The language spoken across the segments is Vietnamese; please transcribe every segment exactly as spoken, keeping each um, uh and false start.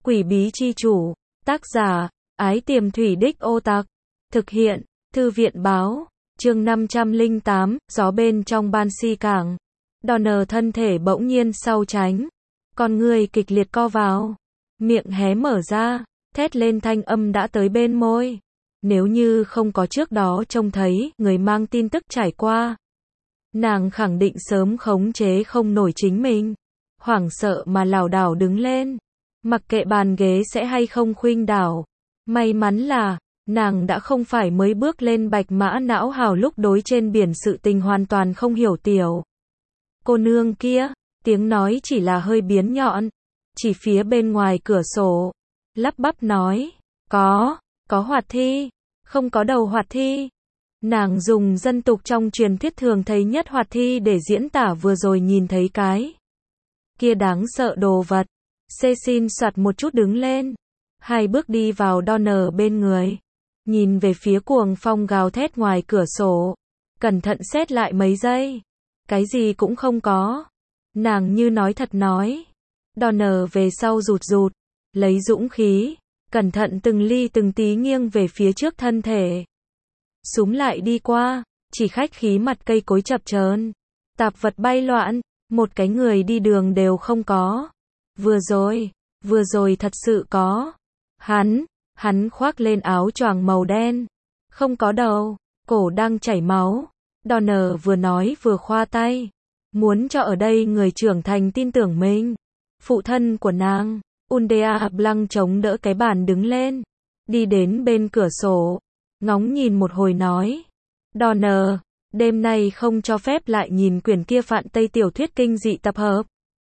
Quỷ bí chi chủ, tác giả, ái tiềm thủy đích ô tặc, thực hiện, thư viện báo, chương năm trăm lẻ tám, gió bên trong ban si cảng. Donner thân thể bỗng nhiên sau tránh, con người kịch liệt co vào, miệng hé mở ra, thét lên thanh âm đã tới bên môi. Nếu như không có trước đó trông thấy người mang tin tức trải qua, nàng khẳng định sớm khống chế không nổi chính mình, hoảng sợ mà lảo đảo đứng lên, mặc kệ bàn ghế sẽ hay không khuynh đảo. May mắn là, nàng đã không phải mới bước lên bạch mã não hào lúc đối trên biển sự tình hoàn toàn không hiểu tiểu. Cô nương kia, tiếng nói chỉ là hơi biến nhọn, chỉ phía bên ngoài cửa sổ, lắp bắp nói, có, có hoạt thi, không có đầu hoạt thi. Nàng dùng dân tục trong truyền thuyết thường thấy nhất hoạt thi để diễn tả vừa rồi nhìn thấy cái kia đáng sợ đồ vật. Cecil soạt một chút đứng lên, hai bước đi vào Donner bên người, nhìn về phía cuồng phong gào thét ngoài cửa sổ, cẩn thận xét lại mấy giây, cái gì cũng không có. Nàng như nói thật nói. Donner về sau rụt rụt, lấy dũng khí, cẩn thận từng ly từng tí nghiêng về phía trước thân thể. Súm lại đi qua, chỉ khách khí mặt cây cối chập chờn, tạp vật bay loạn, một cái người đi đường đều không có. Vừa rồi, vừa rồi thật sự có. Hắn, hắn khoác lên áo choàng màu đen, không có đầu, cổ đang chảy máu. Donner vừa nói vừa khoa tay, muốn cho ở đây người trưởng thành tin tưởng mình. Phụ thân của nàng, Undea Blanc chống đỡ cái bàn đứng lên, đi đến bên cửa sổ, ngóng nhìn một hồi nói, Donner, đêm nay không cho phép lại nhìn quyển kia Phạn Tây tiểu thuyết kinh dị tập hợp.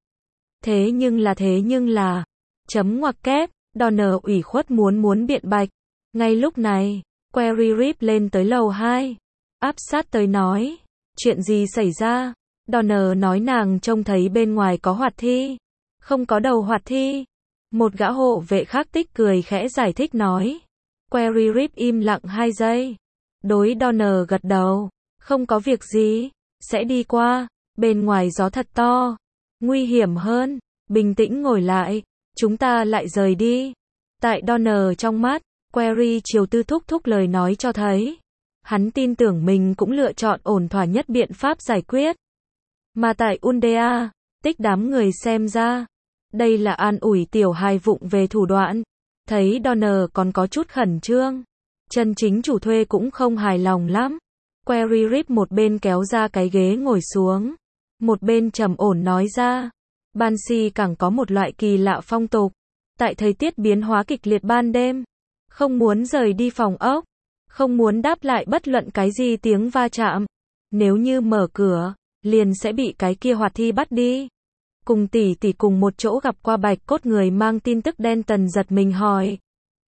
Thế nhưng là thế nhưng là, chấm ngoặc kép, Donner ủy khuất muốn muốn biện bạch. Ngay lúc này, Query Rip lên tới lầu hai, áp sát tới nói, chuyện gì xảy ra? Donner nói nàng trông thấy bên ngoài có hoạt thi, không có đầu hoạt thi. Một gã hộ vệ khác tích cười khẽ giải thích nói. Query Rip im lặng hai giây, đối Donner gật đầu, không có việc gì, sẽ đi qua, bên ngoài gió thật to, nguy hiểm hơn, bình tĩnh ngồi lại, chúng ta lại rời đi. Tại Donner trong mắt, Query chiều tư thúc thúc lời nói cho thấy, hắn tin tưởng mình cũng lựa chọn ổn thỏa nhất biện pháp giải quyết. Mà tại Undea, tích đám người xem ra, đây là an ủi tiểu hài vụng về thủ đoạn. Thấy Donner còn có chút khẩn trương, chân chính chủ thuê cũng không hài lòng lắm. Query Rip một bên kéo ra cái ghế ngồi xuống, một bên trầm ổn nói ra, ban si càng có một loại kỳ lạ phong tục, tại thời tiết biến hóa kịch liệt ban đêm, không muốn rời đi phòng ốc, không muốn đáp lại bất luận cái gì tiếng va chạm, nếu như mở cửa, liền sẽ bị cái kia hoạt thi bắt đi. Cùng tỷ tỷ cùng một chỗ gặp qua bạch cốt người mang tin tức đen tần giật mình hỏi.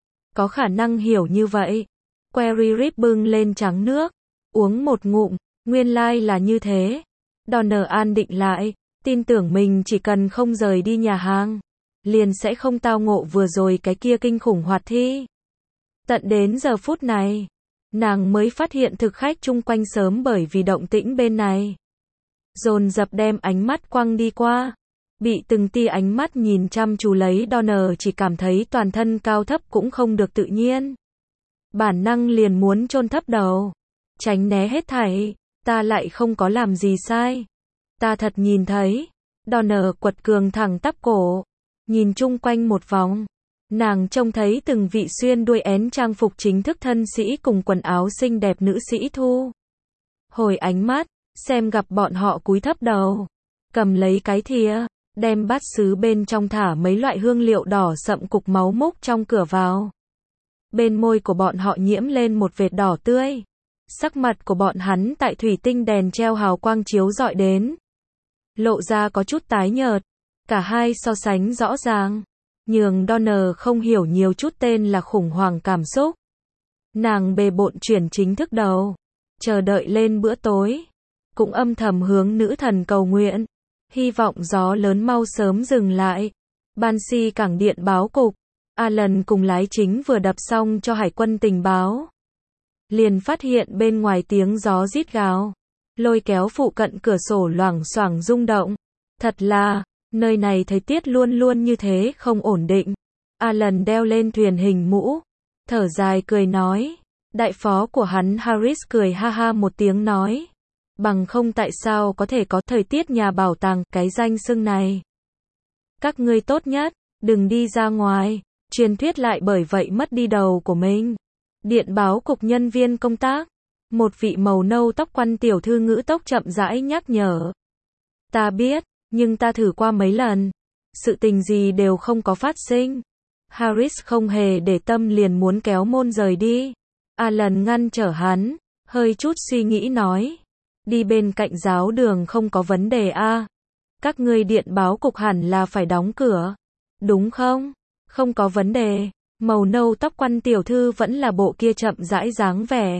Có khả năng hiểu như vậy. Query Rip bưng lên trắng nước, uống một ngụm, nguyên lai like là như thế. Donner an định lại, tin tưởng mình chỉ cần không rời đi nhà hàng, liền sẽ không tao ngộ vừa rồi cái kia kinh khủng hoạt thi. Tận đến giờ phút này, nàng mới phát hiện thực khách chung quanh sớm bởi vì động tĩnh bên này dồn dập đem ánh mắt quăng đi qua. Bị từng tia ánh mắt nhìn chăm chú lấy Donner chỉ cảm thấy toàn thân cao thấp cũng không được tự nhiên. Bản năng liền muốn chôn thấp đầu, tránh né hết thảy, ta lại không có làm gì sai. Ta thật nhìn thấy. Donner quật cường thẳng tắp cổ, nhìn chung quanh một vòng. Nàng trông thấy từng vị xuyên đuôi én trang phục chính thức thân sĩ cùng quần áo xinh đẹp nữ sĩ thu hồi ánh mắt, xem gặp bọn họ cúi thấp đầu, cầm lấy cái thìa, đem bát sứ bên trong thả mấy loại hương liệu đỏ sậm cục máu múc trong cửa vào. Bên môi của bọn họ nhiễm lên một vệt đỏ tươi. Sắc mặt của bọn hắn tại thủy tinh đèn treo hào quang chiếu rọi đến, lộ ra có chút tái nhợt. Cả hai so sánh rõ ràng, nhường Donner không hiểu nhiều chút tên là khủng hoảng cảm xúc. Nàng bề bộn chuyển chính thức đầu, chờ đợi lên bữa tối, cũng âm thầm hướng nữ thần cầu nguyện, hy vọng gió lớn mau sớm dừng lại. Ban si cảng điện báo cục, Alan cùng lái chính vừa đập xong cho hải quân tình báo, liền phát hiện bên ngoài tiếng gió rít gào, lôi kéo phụ cận cửa sổ loảng xoảng rung động. Thật là, nơi này thời tiết luôn luôn như thế không ổn định. Alan đeo lên thuyền hình mũ, thở dài cười nói. Đại phó của hắn Harris cười ha ha một tiếng nói. Bằng không tại sao có thể có thời tiết nhà bảo tàng, cái danh xưng này. Các ngươi tốt nhất, đừng đi ra ngoài, truyền thuyết lại bởi vậy mất đi đầu của mình. Điện báo cục nhân viên công tác. Một vị màu nâu tóc quăn tiểu thư ngữ tốc chậm rãi nhắc nhở. Ta biết, nhưng ta thử qua mấy lần. Sự tình gì đều không có phát sinh. Harris không hề để tâm liền muốn kéo môn rời đi. Alan ngăn trở hắn, hơi chút suy nghĩ nói. Đi bên cạnh giáo đường không có vấn đề a. À. Các ngươi điện báo cục hẳn là phải đóng cửa. Đúng không? Không có vấn đề. Màu nâu tóc quăn tiểu thư vẫn là bộ kia chậm rãi dáng vẻ.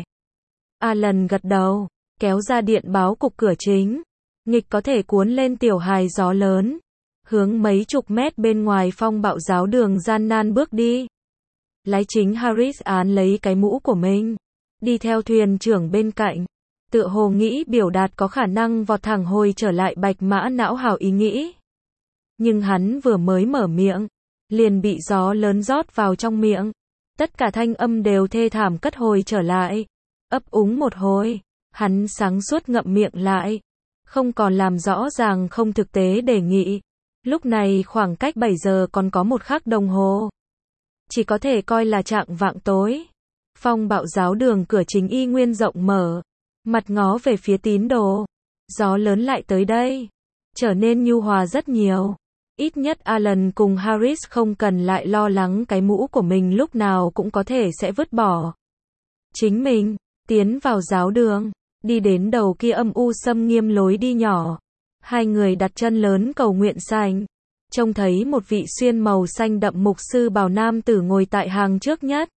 Alan gật đầu, kéo ra điện báo cục cửa chính. Nghịch có thể cuốn lên tiểu hài gió lớn. Hướng mấy chục mét bên ngoài phong bạo giáo đường gian nan bước đi. Lái chính Harris án lấy cái mũ của mình. Đi theo thuyền trưởng bên cạnh. Tựa hồ nghĩ biểu đạt có khả năng vọt thẳng hồi trở lại bạch mã não hào ý nghĩ. Nhưng hắn vừa mới mở miệng. Liền bị gió lớn rót vào trong miệng. Tất cả thanh âm đều thê thảm cất hồi trở lại. Ấp úng một hồi. Hắn sáng suốt ngậm miệng lại. Không còn làm rõ ràng không thực tế đề nghị. Lúc này khoảng cách bảy giờ còn có một khắc đồng hồ. Chỉ có thể coi là trạng vạng tối. Phong bạo giáo đường cửa chính y nguyên rộng mở. Mặt ngó về phía tín đồ. Gió lớn lại tới đây. Trở nên nhu hòa rất nhiều. Ít nhất Alan cùng Harris không cần lại lo lắng cái mũ của mình lúc nào cũng có thể sẽ vứt bỏ. Chính mình, tiến vào giáo đường. Đi đến đầu kia âm u xâm nghiêm lối đi nhỏ. Hai người đặt chân lớn cầu nguyện sành. Trông thấy một vị xuyên màu xanh đậm mục sư bào nam tử ngồi tại hàng trước nhất.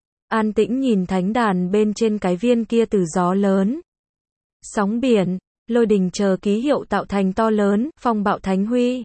An tĩnh nhìn thánh đàn bên trên cái viên kia từ gió lớn. Sóng biển, lôi đình chờ ký hiệu tạo thành to lớn, phong bạo thánh huy.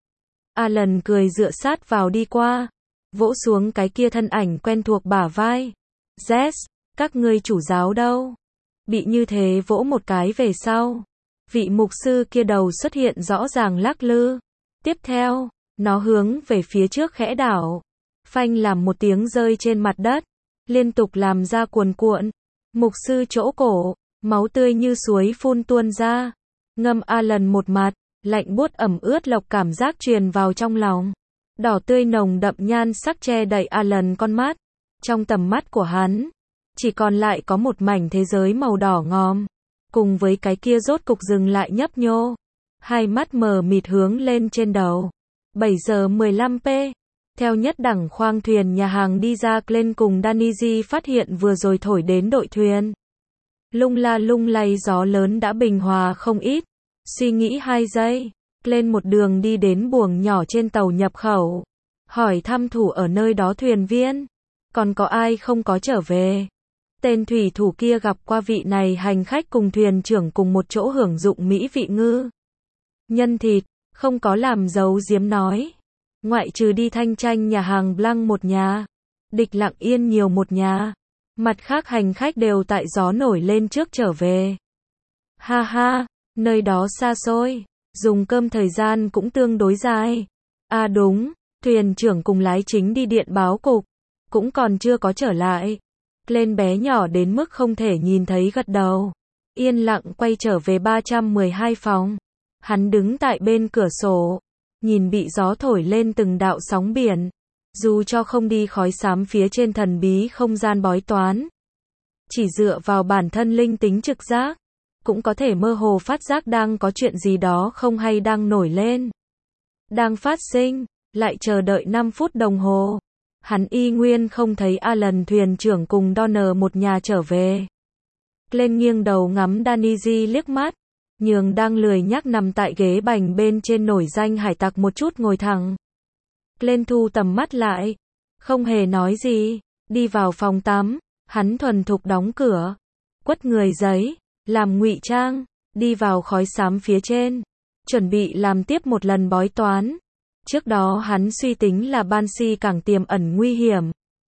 Alan cười dựa sát vào đi qua. Vỗ xuống cái kia thân ảnh quen thuộc bả vai. Jess, các ngươi chủ giáo đâu? Bị như thế vỗ một cái về sau. Vị mục sư kia đầu xuất hiện rõ ràng lắc lư. Tiếp theo, nó hướng về phía trước khẽ đảo. Phanh làm một tiếng rơi trên mặt đất. Liên tục làm ra cuồn cuộn. Mục sư chỗ cổ, máu tươi như suối phun tuôn ra. Ngâm Alan một mặt, lạnh buốt ẩm ướt lộc cảm giác truyền vào trong lòng. Đỏ tươi nồng đậm nhan sắc che đậy Alan con mắt. Trong tầm mắt của hắn, chỉ còn lại có một mảnh thế giới màu đỏ ngòm. Cùng với cái kia rốt cục dừng lại nhấp nhô. Hai mắt mờ mịt hướng lên trên đầu. bảy giờ mười lăm p. Theo nhất đẳng khoang thuyền nhà hàng đi ra, Glenn cùng Danny phát hiện vừa rồi thổi đến đội thuyền. Lung la lung lay gió lớn đã bình hòa không ít. Suy nghĩ hai giây, Glenn một đường đi đến buồng nhỏ trên tàu nhập khẩu. Hỏi thăm thủ ở nơi đó thuyền viên. Còn có ai không có trở về? Tên thủy thủ kia gặp qua vị này hành khách cùng thuyền trưởng cùng một chỗ hưởng dụng mỹ vị ngư nhân thịt, không có làm giấu giếm nói. Ngoại trừ đi thanh tranh nhà hàng Blanc một nhà, Địch Lặng Yên nhiều một nhà. Mặt khác hành khách đều tại gió nổi lên trước trở về. Ha ha, nơi đó xa xôi, dùng cơm thời gian cũng tương đối dài. À đúng, thuyền trưởng cùng lái chính đi điện báo cục, cũng còn chưa có trở lại. Lên bé nhỏ đến mức không thể nhìn thấy gật đầu. Yên lặng quay trở về ba trăm mười hai phòng. Hắn đứng tại bên cửa sổ, nhìn bị gió thổi lên từng đạo sóng biển. Dù cho không đi khói xám phía trên thần bí không gian bói toán, chỉ dựa vào bản thân linh tính trực giác, cũng có thể mơ hồ phát giác đang có chuyện gì đó không hay đang nổi lên. Đang phát sinh, lại chờ đợi năm phút đồng hồ. Hắn y nguyên không thấy Alan thuyền trưởng cùng Donner một nhà trở về. Lên nghiêng đầu ngắm Danny liếc mắt, nhường đang lười nhác nằm tại ghế bành bên trên nổi danh hải tặc một chút ngồi thẳng. Lên thu tầm mắt lại, không hề nói gì, đi vào phòng tắm, hắn thuần thục đóng cửa, quất người giấy, làm ngụy trang, đi vào khói xám phía trên, chuẩn bị làm tiếp một lần bói toán. Trước đó hắn suy tính là Banshee càng tiềm ẩn nguy hiểm.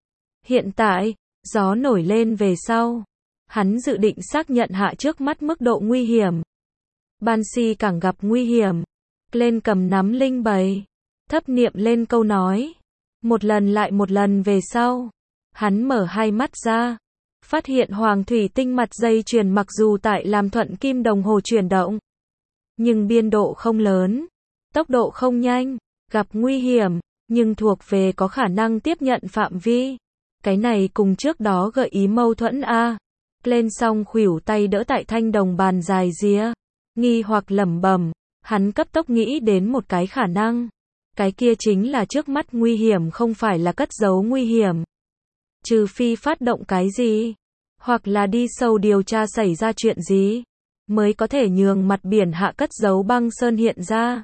Hiện tại, gió nổi lên về sau, hắn dự định xác nhận hạ trước mắt mức độ nguy hiểm. Banshee càng gặp nguy hiểm. Lên cầm nắm linh bầy, thấp niệm lên câu nói. Một lần lại một lần về sau, hắn mở hai mắt ra, phát hiện hoàng thủy tinh mặt dây chuyền mặc dù tại làm thuận kim đồng hồ chuyển động, nhưng biên độ không lớn, tốc độ không nhanh, gặp nguy hiểm, nhưng thuộc về có khả năng tiếp nhận phạm vi. Cái này cùng trước đó gợi ý mâu thuẫn a. Lên xong khuỷu tay đỡ tại thanh đồng bàn dài rìa, nghi hoặc lẩm bẩm, hắn cấp tốc nghĩ đến một cái khả năng. Cái kia chính là trước mắt nguy hiểm không phải là cất giấu nguy hiểm. Trừ phi phát động cái gì, hoặc là đi sâu điều tra xảy ra chuyện gì, mới có thể nhường mặt biển hạ cất giấu băng sơn hiện ra.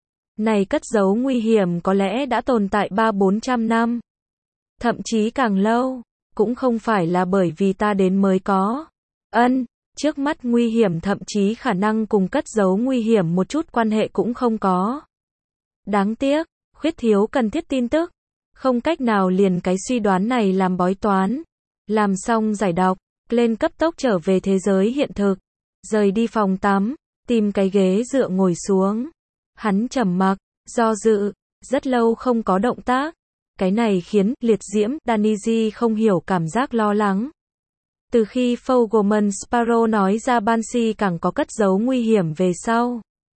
Này cất giấu nguy hiểm có lẽ đã tồn tại ba bốn trăm năm. Thậm chí càng lâu, cũng không phải là bởi vì ta đến mới có. Ân, trước mắt nguy hiểm thậm chí khả năng cùng cất giấu nguy hiểm một chút quan hệ cũng không có. Đáng tiếc, khuyết thiếu cần thiết tin tức. Không cách nào liền cái suy đoán này làm bói toán. Làm xong giải đọc, lên cấp tốc trở về thế giới hiện thực. Rời đi phòng tắm, tìm cái ghế dựa ngồi xuống. Hắn trầm mặc, do dự, rất lâu không có động tác. Cái này khiến liệt diễm Daniji không hiểu cảm giác lo lắng. Từ khi Fogelman Sparrow nói ra Banshee càng có cất giấu nguy hiểm về sau,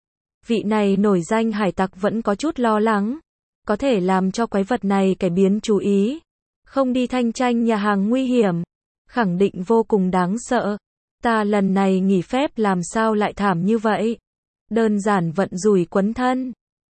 vị này nổi danh hải tặc vẫn có chút lo lắng. Có thể làm cho quái vật này cải biến chú ý. Không đi thanh tranh nhà hàng nguy hiểm. Khẳng định vô cùng đáng sợ. Ta lần này nghỉ phép làm sao lại thảm như vậy? Đơn giản vận rủi quấn thân.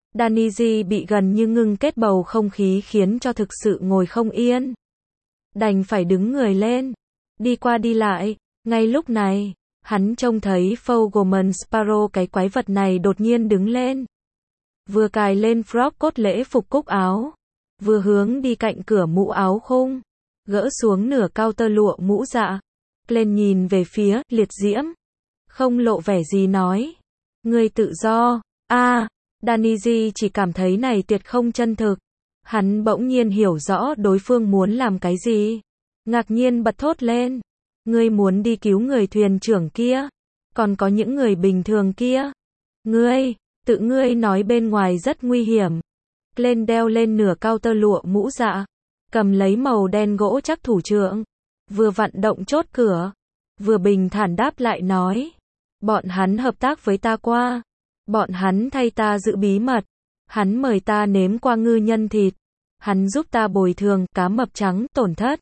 Daniji bị gần như ngưng kết bầu không khí khiến cho thực sự ngồi không yên. Đành phải đứng người lên. Đi qua đi lại. Ngay lúc này, hắn trông thấy Fogelman Sparrow cái quái vật này đột nhiên đứng lên. Vừa cài lên frock cốt lễ phục cúc áo. Vừa hướng đi cạnh cửa mũ áo khung. Gỡ xuống nửa cao tơ lụa mũ dạ. Lên nhìn về phía liệt diễm. Không lộ vẻ gì nói. Người tự do. A. Daniji chỉ cảm thấy này tuyệt không chân thực. Hắn bỗng nhiên hiểu rõ đối phương muốn làm cái gì. Ngạc nhiên bật thốt lên. Ngươi muốn đi cứu người thuyền trưởng kia. Còn có những người bình thường kia. Ngươi, tự ngươi nói bên ngoài rất nguy hiểm. Lên đeo lên nửa cao tơ lụa mũ dạ. Cầm lấy màu đen gỗ chắc thủ trưởng. Vừa vận động chốt cửa. Vừa bình thản đáp lại nói. Bọn hắn hợp tác với ta qua. Bọn hắn thay ta giữ bí mật. Hắn mời ta nếm qua ngư nhân thịt. Hắn giúp ta bồi thường cá mập trắng tổn thất.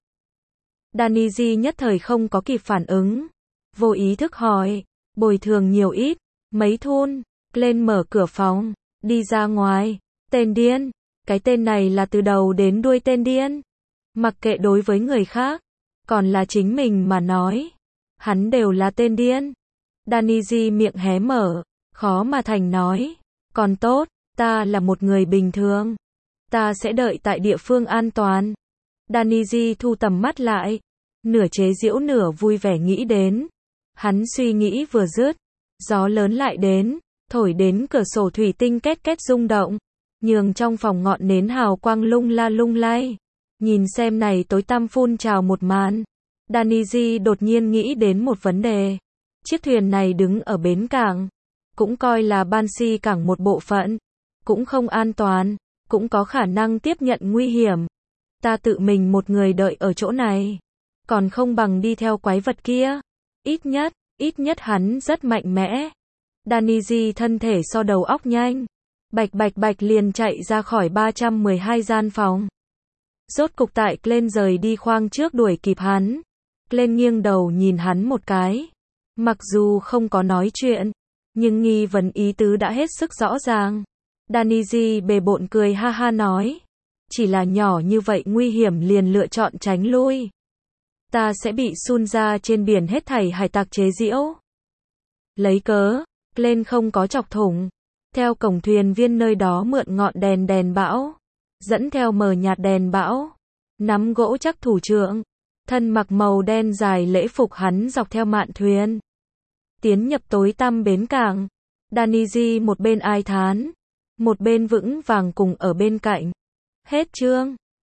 Daniji nhất thời không có kịp phản ứng. Vô ý thức hỏi. Bồi thường nhiều ít. Mấy thun. Lên mở cửa phòng. Đi ra ngoài. Tên điên. Cái tên này là từ đầu đến đuôi tên điên. Mặc kệ đối với người khác. Còn là chính mình mà nói. Hắn đều là tên điên. Daniji miệng hé mở. Khó mà thành nói. Còn tốt, ta là một người bình thường. Ta sẽ đợi tại địa phương an toàn. Daniji thu tầm mắt lại. Nửa chế giễu nửa vui vẻ nghĩ đến. Hắn suy nghĩ vừa dứt. Gió lớn lại đến. Thổi đến cửa sổ thủy tinh két két rung động. Nhường trong phòng ngọn nến hào quang lung la lung lay. Nhìn xem này tối tăm phun trào một màn. Daniji đột nhiên nghĩ đến một vấn đề. Chiếc thuyền này đứng ở bến cảng. Cũng coi là Banshee cảng một bộ phận. Cũng không an toàn. Cũng có khả năng tiếp nhận nguy hiểm. Ta tự mình một người đợi ở chỗ này. Còn không bằng đi theo quái vật kia. Ít nhất, ít nhất hắn rất mạnh mẽ. Daniji thân thể so đầu óc nhanh. Bạch bạch bạch liền chạy ra khỏi ba trăm mười hai gian phòng. Rốt cục tại Glenn rời đi khoang trước đuổi kịp hắn. Glenn nghiêng đầu nhìn hắn một cái. Mặc dù không có nói chuyện, nhưng nghi vấn ý tứ đã hết sức rõ ràng. Daniji bề bộn cười ha ha nói. Chỉ là nhỏ như vậy nguy hiểm liền lựa chọn tránh lui. Ta sẽ bị sun ra trên biển hết thảy hải tặc chế giễu. Lấy cớ, Glenn không có chọc thủng. Theo cổng thuyền viên nơi đó mượn ngọn đèn đèn bão. Dẫn theo mờ nhạt đèn bão. Nắm gỗ chắc thủ trưởng. Thân mặc màu đen dài lễ phục hắn dọc theo mạn thuyền. Tiến nhập tối tăm bến cảng. Daniji một bên ai thán. Một bên vững vàng cùng ở bên cạnh. Hết chương.